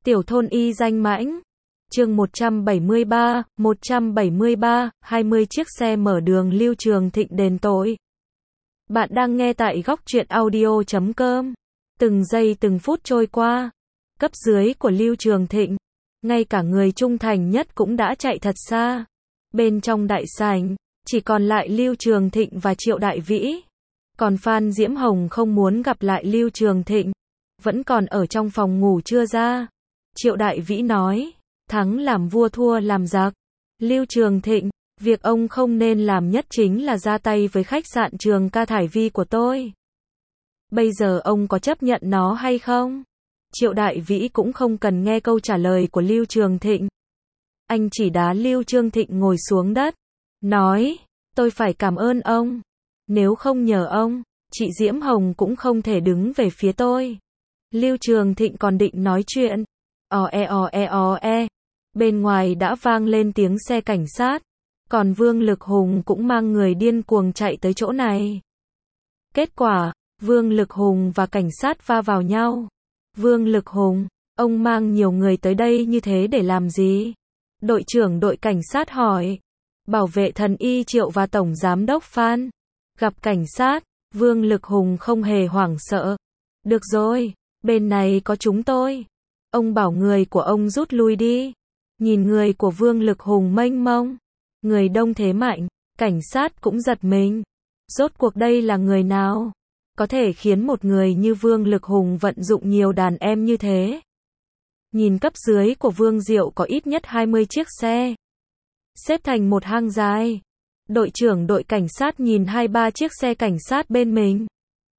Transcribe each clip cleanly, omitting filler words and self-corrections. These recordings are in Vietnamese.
Tiểu thôn y danh mãnh. Chương 173, 20 chiếc xe mở đường Lưu Trường Thịnh đền tội. Bạn đang nghe tại góc truyện audio.com. Từng giây từng phút trôi qua, cấp dưới của Lưu Trường Thịnh, ngay cả người trung thành nhất cũng đã chạy thật xa. Bên trong đại sảnh, chỉ còn lại Lưu Trường Thịnh và Triệu Đại Vĩ. Còn Phan Diễm Hồng không muốn gặp lại Lưu Trường Thịnh, vẫn còn ở trong phòng ngủ chưa ra. Triệu Đại Vĩ nói, thắng làm vua thua làm giặc. Lưu Trường Thịnh, việc ông không nên làm nhất chính là ra tay với khách sạn Trường Ca Thải Vi của tôi. Bây giờ ông có chấp nhận nó hay không? Triệu Đại Vĩ cũng không cần nghe câu trả lời của Lưu Trường Thịnh. Anh chỉ đá Lưu Trường Thịnh ngồi xuống đất, nói, tôi phải cảm ơn ông. Nếu không nhờ ông, chị Diễm Hồng cũng không thể đứng về phía tôi. Lưu Trường Thịnh còn định nói chuyện. Bên ngoài đã vang lên tiếng xe cảnh sát. Còn Vương Lực Hùng cũng mang người điên cuồng chạy tới chỗ này. Kết quả, Vương Lực Hùng và cảnh sát va vào nhau. Vương Lực Hùng, ông mang nhiều người tới đây như thế để làm gì? Đội trưởng đội cảnh sát hỏi. Bảo vệ thần y Triệu và Tổng Giám đốc Phan. Gặp cảnh sát, Vương Lực Hùng không hề hoảng sợ. Được rồi, bên này có chúng tôi. Ông bảo người của ông rút lui đi. Nhìn người của Vương Lực Hùng mênh mông, người đông thế mạnh, cảnh sát cũng giật mình. Rốt cuộc đây là người nào? Có thể khiến một người như Vương Lực Hùng vận dụng nhiều đàn em như thế. Nhìn cấp dưới của Vương Diệu có ít nhất 20 chiếc xe, xếp thành một hàng dài. Đội trưởng đội cảnh sát nhìn 2-3 chiếc xe cảnh sát bên mình,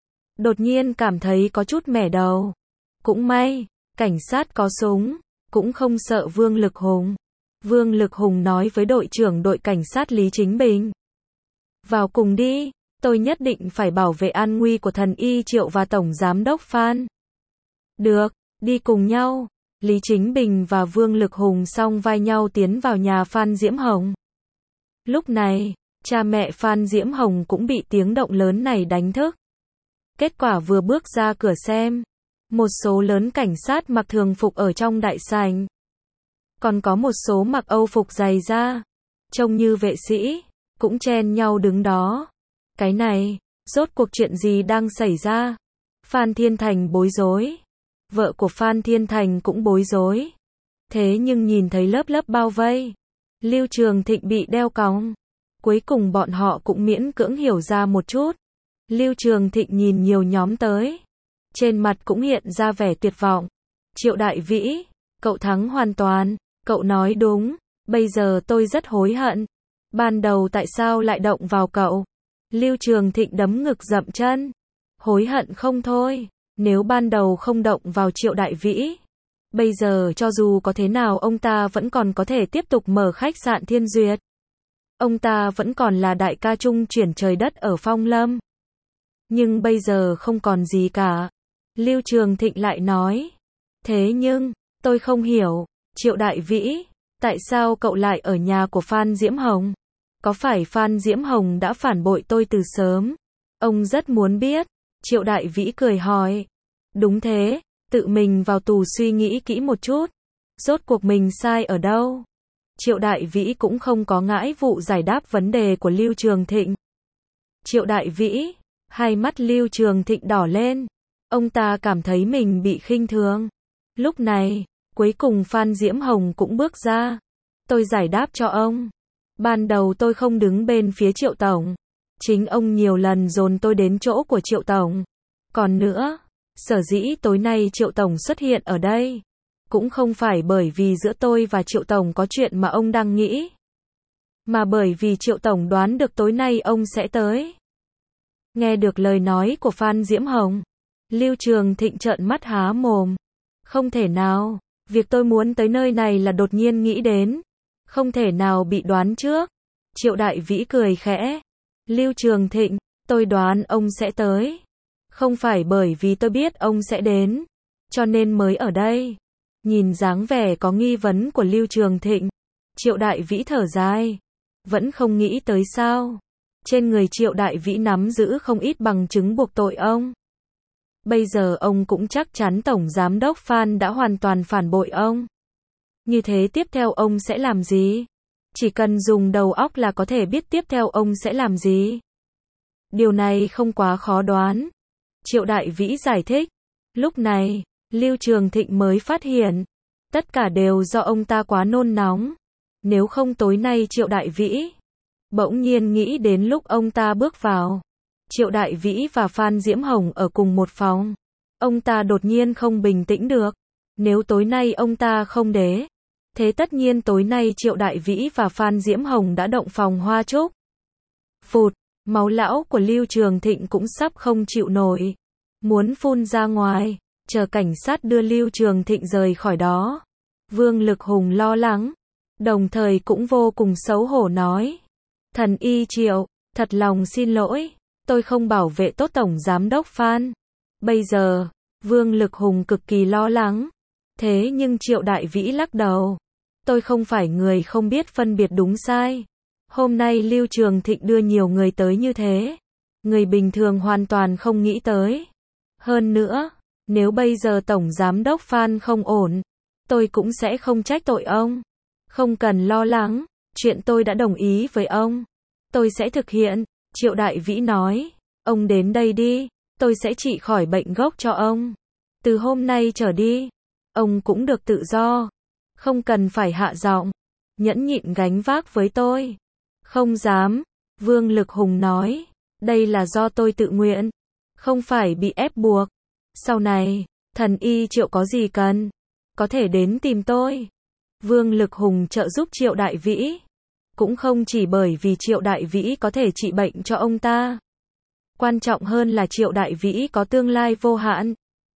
đột nhiên cảm thấy có chút mẻ đầu. Cũng may, cảnh sát có súng, cũng không sợ Vương Lực Hùng. Vương Lực Hùng nói với đội trưởng đội cảnh sát Lý Chính Bình. Vào cùng đi, tôi nhất định phải bảo vệ an nguy của thần y Triệu và Tổng Giám đốc Phan. Được, đi cùng nhau. Lý Chính Bình và Vương Lực Hùng song vai nhau tiến vào nhà Phan Diễm Hồng. Lúc này, cha mẹ Phan Diễm Hồng cũng bị tiếng động lớn này đánh thức. Kết quả vừa bước ra cửa xem, một số lớn cảnh sát mặc thường phục ở trong đại sảnh. Còn có một số mặc Âu phục dày da, trông như vệ sĩ, cũng chen nhau đứng đó. Cái này, rốt cuộc chuyện gì đang xảy ra? Phan Thiên Thành bối rối. Vợ của Phan Thiên Thành cũng bối rối. Thế nhưng nhìn thấy lớp lớp bao vây, Lưu Trường Thịnh bị đeo còng. Cuối cùng bọn họ cũng miễn cưỡng hiểu ra một chút. Lưu Trường Thịnh nhìn nhiều nhóm tới, trên mặt cũng hiện ra vẻ tuyệt vọng. Triệu Đại Vĩ, cậu thắng hoàn toàn, cậu nói đúng, bây giờ tôi rất hối hận. Ban đầu tại sao lại động vào cậu? Lưu Trường Thịnh đấm ngực dậm chân. Hối hận không thôi, nếu ban đầu không động vào Triệu Đại Vĩ, bây giờ cho dù có thế nào ông ta vẫn còn có thể tiếp tục mở khách sạn Thiên Duyệt. Ông ta vẫn còn là đại ca trung chuyển trời đất ở Phong Lâm. Nhưng bây giờ không còn gì cả. Lưu Trường Thịnh lại nói. Thế nhưng, tôi không hiểu, Triệu Đại Vĩ, tại sao cậu lại ở nhà của Phan Diễm Hồng? Có phải Phan Diễm Hồng đã phản bội tôi từ sớm? Ông rất muốn biết. Triệu Đại Vĩ cười hỏi. Đúng thế, tự mình vào tù suy nghĩ kỹ một chút. Rốt cuộc mình sai ở đâu? Triệu Đại Vĩ cũng không có ngãi vụ giải đáp vấn đề của Lưu Trường Thịnh. Triệu Đại Vĩ, hai mắt Lưu Trường Thịnh đỏ lên. Ông ta cảm thấy mình bị khinh thường. Lúc này, cuối cùng Phan Diễm Hồng cũng bước ra. Tôi giải đáp cho ông. Ban đầu tôi không đứng bên phía Triệu Tổng. Chính ông nhiều lần dồn tôi đến chỗ của Triệu Tổng. Còn nữa, sở dĩ tối nay Triệu Tổng xuất hiện ở đây, cũng không phải bởi vì giữa tôi và Triệu Tổng có chuyện mà ông đang nghĩ, mà bởi vì Triệu Tổng đoán được tối nay ông sẽ tới. Nghe được lời nói của Phan Diễm Hồng, Lưu Trường Thịnh trợn mắt há mồm. Không thể nào, việc tôi muốn tới nơi này là đột nhiên nghĩ đến, không thể nào bị đoán trước. Triệu Đại Vĩ cười khẽ. Lưu Trường Thịnh, tôi đoán ông sẽ tới. Không phải bởi vì tôi biết ông sẽ đến, cho nên mới ở đây. Nhìn dáng vẻ có nghi vấn của Lưu Trường Thịnh, Triệu Đại Vĩ thở dài. Vẫn không nghĩ tới sao? Trên người Triệu Đại Vĩ nắm giữ không ít bằng chứng buộc tội ông. Bây giờ ông cũng chắc chắn Tổng Giám đốc Phan đã hoàn toàn phản bội ông. Như thế tiếp theo ông sẽ làm gì? Chỉ cần dùng đầu óc là có thể biết tiếp theo ông sẽ làm gì. Điều này không quá khó đoán. Triệu Đại Vĩ giải thích. Lúc này, Lưu Trường Thịnh mới phát hiện. Tất cả đều do ông ta quá nôn nóng. Nếu không tối nay Triệu Đại Vĩ bỗng nhiên nghĩ đến lúc ông ta bước vào. Triệu Đại Vĩ và Phan Diễm Hồng ở cùng một phòng. Ông ta đột nhiên không bình tĩnh được. Nếu tối nay ông ta không để, thế tất nhiên tối nay Triệu Đại Vĩ và Phan Diễm Hồng đã động phòng hoa trúc. Phụt, máu lão của Lưu Trường Thịnh cũng sắp không chịu nổi. Muốn phun ra ngoài, chờ cảnh sát đưa Lưu Trường Thịnh rời khỏi đó. Vương Lực Hùng lo lắng, đồng thời cũng vô cùng xấu hổ nói. Thần y Triệu, thật lòng xin lỗi, tôi không bảo vệ tốt Tổng Giám đốc Phan. Bây giờ, Vương Lực Hùng cực kỳ lo lắng. Thế nhưng Triệu Đại Vĩ lắc đầu. Tôi không phải người không biết phân biệt đúng sai. Hôm nay Lưu Trường Thịnh đưa nhiều người tới như thế. Người bình thường hoàn toàn không nghĩ tới. Hơn nữa, nếu bây giờ Tổng Giám đốc Phan không ổn, tôi cũng sẽ không trách tội ông. Không cần lo lắng, chuyện tôi đã đồng ý với ông. Tôi sẽ thực hiện, Triệu Đại Vĩ nói. Ông đến đây đi, tôi sẽ trị khỏi bệnh gốc cho ông. Từ hôm nay trở đi, ông cũng được tự do. Không cần phải hạ giọng, nhẫn nhịn gánh vác với tôi. Không dám, Vương Lực Hùng nói. Đây là do tôi tự nguyện, không phải bị ép buộc. Sau này, thần y Triệu có gì cần, có thể đến tìm tôi. Vương Lực Hùng trợ giúp Triệu Đại Vĩ. Cũng không chỉ bởi vì Triệu Đại Vĩ có thể trị bệnh cho ông ta. Quan trọng hơn là Triệu Đại Vĩ có tương lai vô hạn.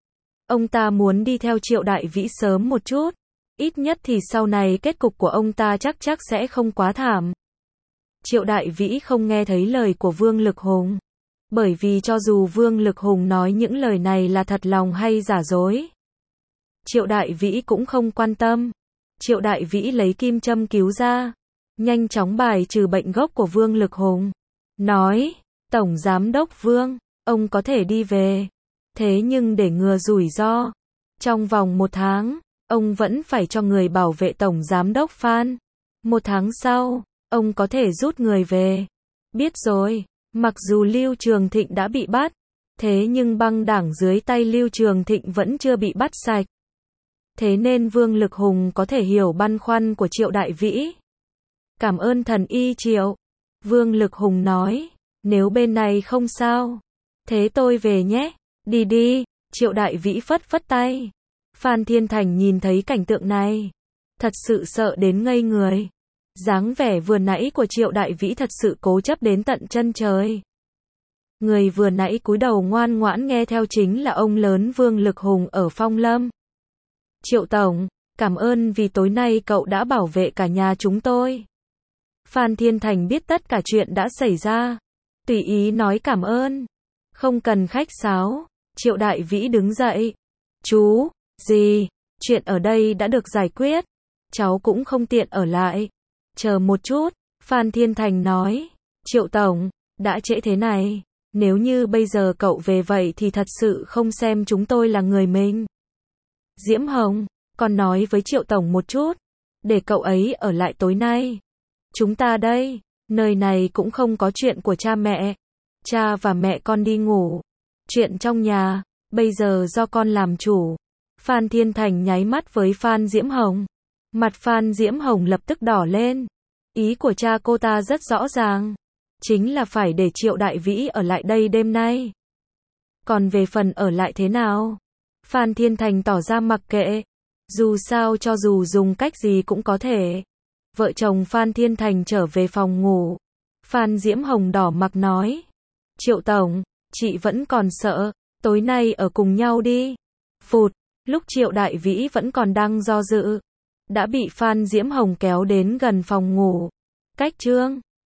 Ông ta muốn đi theo Triệu Đại Vĩ sớm một chút. Ít nhất thì sau này kết cục của ông ta chắc sẽ không quá thảm. Triệu Đại Vĩ không nghe thấy lời của Vương Lực Hùng. Bởi vì cho dù Vương Lực Hùng nói những lời này là thật lòng hay giả dối, Triệu Đại Vĩ cũng không quan tâm. Triệu Đại Vĩ lấy kim châm cứu ra, nhanh chóng bài trừ bệnh gốc của Vương Lực Hùng. Nói, Tổng Giám đốc Vương, ông có thể đi về. Thế nhưng để ngừa rủi ro, trong vòng 1 tháng, ông vẫn phải cho người bảo vệ Tổng Giám đốc Phan. 1 tháng sau, ông có thể rút người về. Biết rồi, mặc dù Lưu Trường Thịnh đã bị bắt, thế nhưng băng đảng dưới tay Lưu Trường Thịnh vẫn chưa bị bắt sạch. Thế nên Vương Lực Hùng có thể hiểu băn khoăn của Triệu Đại Vĩ. Cảm ơn thần y Triệu. Vương Lực Hùng nói, nếu bên này không sao, thế tôi về nhé. Đi đi, Triệu Đại Vĩ phất phất tay. Phan Thiên Thành nhìn thấy cảnh tượng này, thật sự sợ đến ngây người. Dáng vẻ vừa nãy của Triệu Đại Vĩ thật sự cố chấp đến tận chân trời. Người vừa nãy cúi đầu ngoan ngoãn nghe theo chính là ông lớn Vương Lực Hùng ở Phong Lâm. Triệu Tổng, cảm ơn vì tối nay cậu đã bảo vệ cả nhà chúng tôi. Phan Thiên Thành biết tất cả chuyện đã xảy ra. Tùy ý nói cảm ơn. Không cần khách sáo. Triệu Đại Vĩ đứng dậy. Chú, gì, chuyện ở đây đã được giải quyết. Cháu cũng không tiện ở lại. Chờ một chút, Phan Thiên Thành nói. Triệu Tổng, đã trễ thế này. Nếu như bây giờ cậu về vậy thì thật sự không xem chúng tôi là người mình. Diễm Hồng, con nói với Triệu Tổng một chút. Để cậu ấy ở lại tối nay. Chúng ta đây, nơi này cũng không có chuyện của cha mẹ. Cha và mẹ con đi ngủ. Chuyện trong nhà, bây giờ do con làm chủ. Phan Thiên Thành nháy mắt với Phan Diễm Hồng. Mặt Phan Diễm Hồng lập tức đỏ lên. Ý của cha cô ta rất rõ ràng. Chính là phải để Triệu Đại Vĩ ở lại đây đêm nay. Còn về phần ở lại thế nào? Phan Thiên Thành tỏ ra mặc kệ. Dù sao cho dù dùng cách gì cũng có thể. Vợ chồng Phan Thiên Thành trở về phòng ngủ. Phan Diễm Hồng đỏ mặt nói. Triệu Tổng, chị vẫn còn sợ. Tối nay ở cùng nhau đi. Phụt, lúc Triệu Đại Vĩ vẫn còn đang do dự, đã bị Phan Diễm Hồng kéo đến gần phòng ngủ. Cách chương